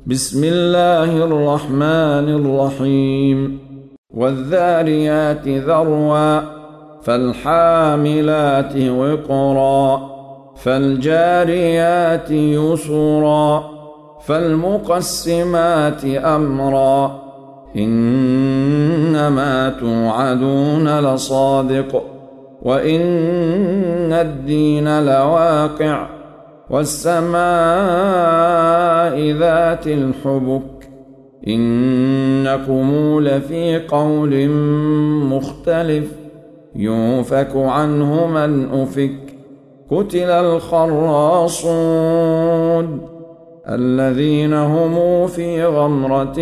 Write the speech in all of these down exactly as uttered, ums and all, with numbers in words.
بسم الله الرحمن الرحيم والذاريات ذروا فالحاملات وقرا فالجاريات يسرا فالمقسمات أمرا إنما توعدون لصادق وإن الدين لواقع والسماء ذات الحبك إنكم لفي قول مختلف يؤفك عنه من أفك قتل الخراصون الذين هم في غمرة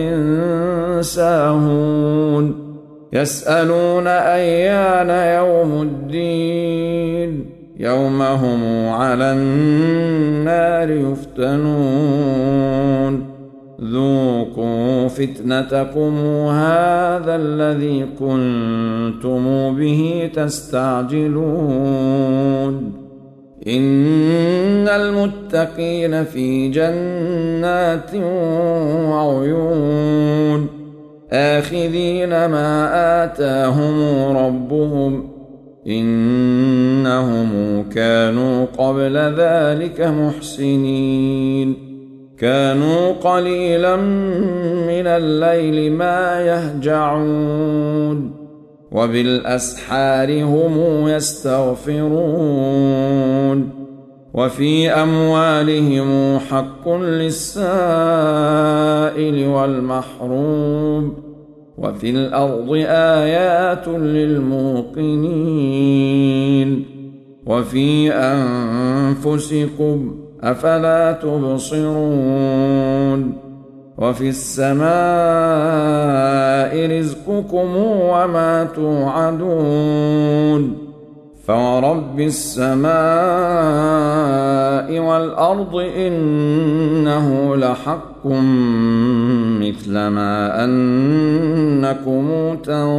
ساهون يسألون أيان يوم الدين يوم هم على النار يفتنون ذوقوا فتنتكم هذا الذي كنتم به تستعجلون إن المتقين في جنات وعيون آخذين ما آتاهم ربهم إنهم كانوا قبل ذلك محسنين كانوا قليلا من الليل ما يهجعون وبالأسحار هم يستغفرون وفي أموالهم حق للسائل والمحروم وفي الأرض آيات للموقنين وفي أنفسكم أفلا تبصرون وفي السماء رزقكم وما توعدون فورب السماء والأرض إنه لحق مثل ما أنكم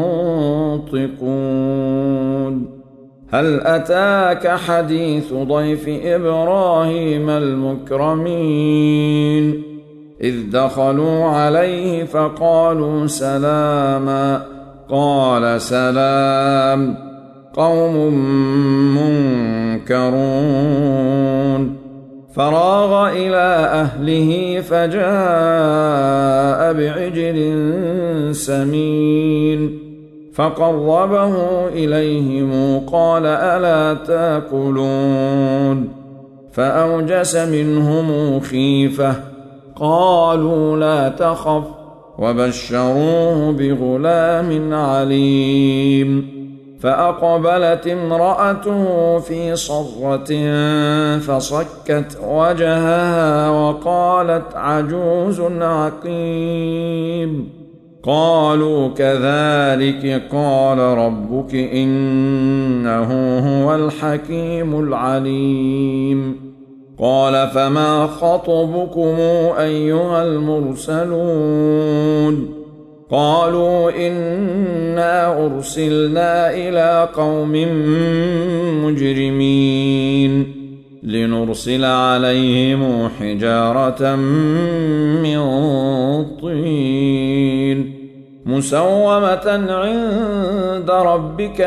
تنطقون هل أتاك حديث ضيف إبراهيم المكرمين إذ دخلوا عليه فقالوا سلاما قال سلام قوم منكرون فراغ إلى أهله فجاء بعجل سمين فقربه إليهم قال ألا تاكلون فأوجس منهم خيفة قالوا لا تخف وبشروه بغلام عليم فأقبلت امرأته في صرة فصكت وجهها وقالت عجوز عقيم قالوا كذلك قال ربك إنه هو الحكيم العليم قال فما خطبكم أيها المرسلون قالوا إنا أرسلنا إلى قوم مجرمين لنرسل عليهم حجارة من طين مسومة عند ربك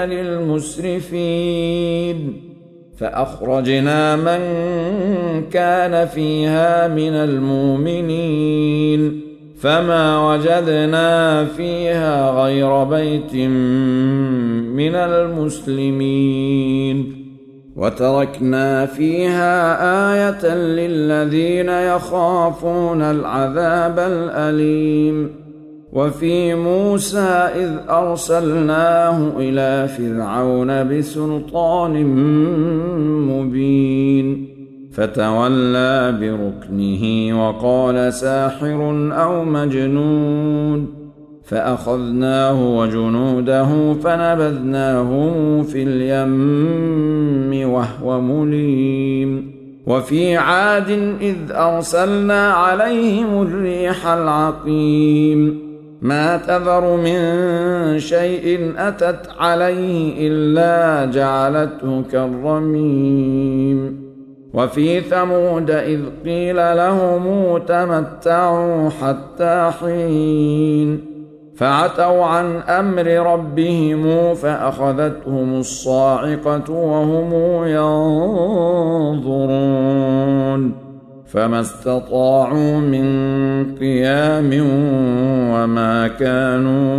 للمسرفين فأخرجنا من كان فيها من المؤمنين فما وجدنا فيها غير بيت من المسلمين وتركنا فيها آية للذين يخافون العذاب الأليم وفي موسى إذ أرسلناه إلى فرعون بسلطان مبين فتولى بركنه وقال ساحر أو مجنون فأخذناه وجنوده فنبذناهم في اليم وهو مليم وفي عاد إذ أرسلنا عليهم الريح العقيم ما تذر من شيء أتت عليه إلا جعلته كالرميم وفي ثمود إذ قيل لهم تمتعوا حتى حين فعتوا عن أمر ربهم فأخذتهم الصاعقة وهم ينظرون فما استطاعوا من قيام وما كانوا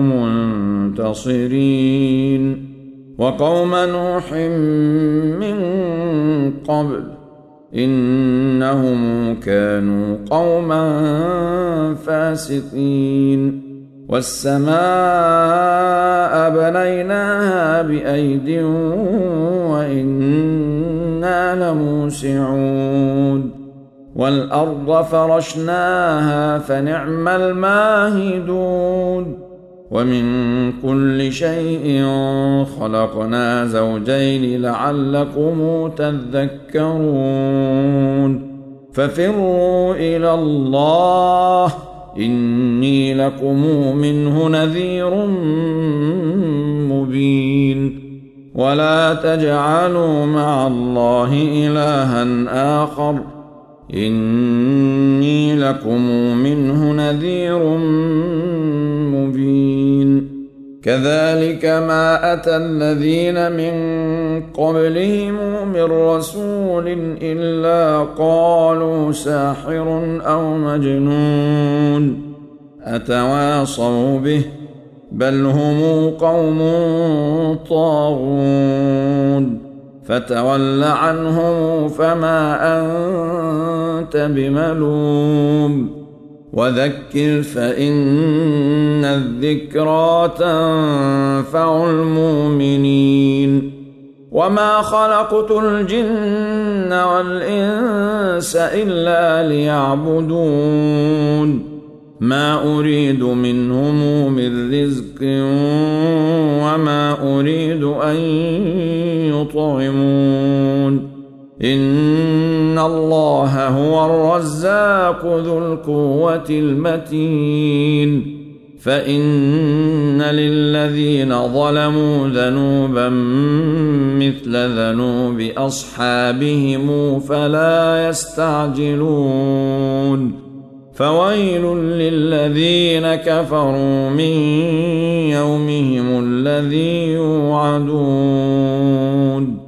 منتصرين وقوم نوح من قبل إنهم كانوا قوما فاسقين والسماء بنيناها بأيد وإنا لموسعون والأرض فرشناها فنعم الماهدون ومن كل شيء خلقنا زوجين لعلكم تذكرون ففروا إلى الله إني لكم منه نذير مبين ولا تجعلوا مع الله إلها آخر إني لكم منه نذير مبين كذلك ما أتى الذين من قبلهم من رسول إلا قالوا ساحر أو مجنون أتواصوا به بل هم قوم طاغون فتول عنهم فما أنت بملوم وذكر فإن الذكرى تنفع المؤمنين وما خلقت الجن والإنس إلا ليعبدون ما أريد منهم من رزق وما أريد أن يطعمون إن الله هو الرزاق ذو القوة المتين فإن للذين ظلموا ذنوبا مثل ذنوب أصحابهم فلا يستعجلون فويل للذين كفروا من يومهم الذي يوعدون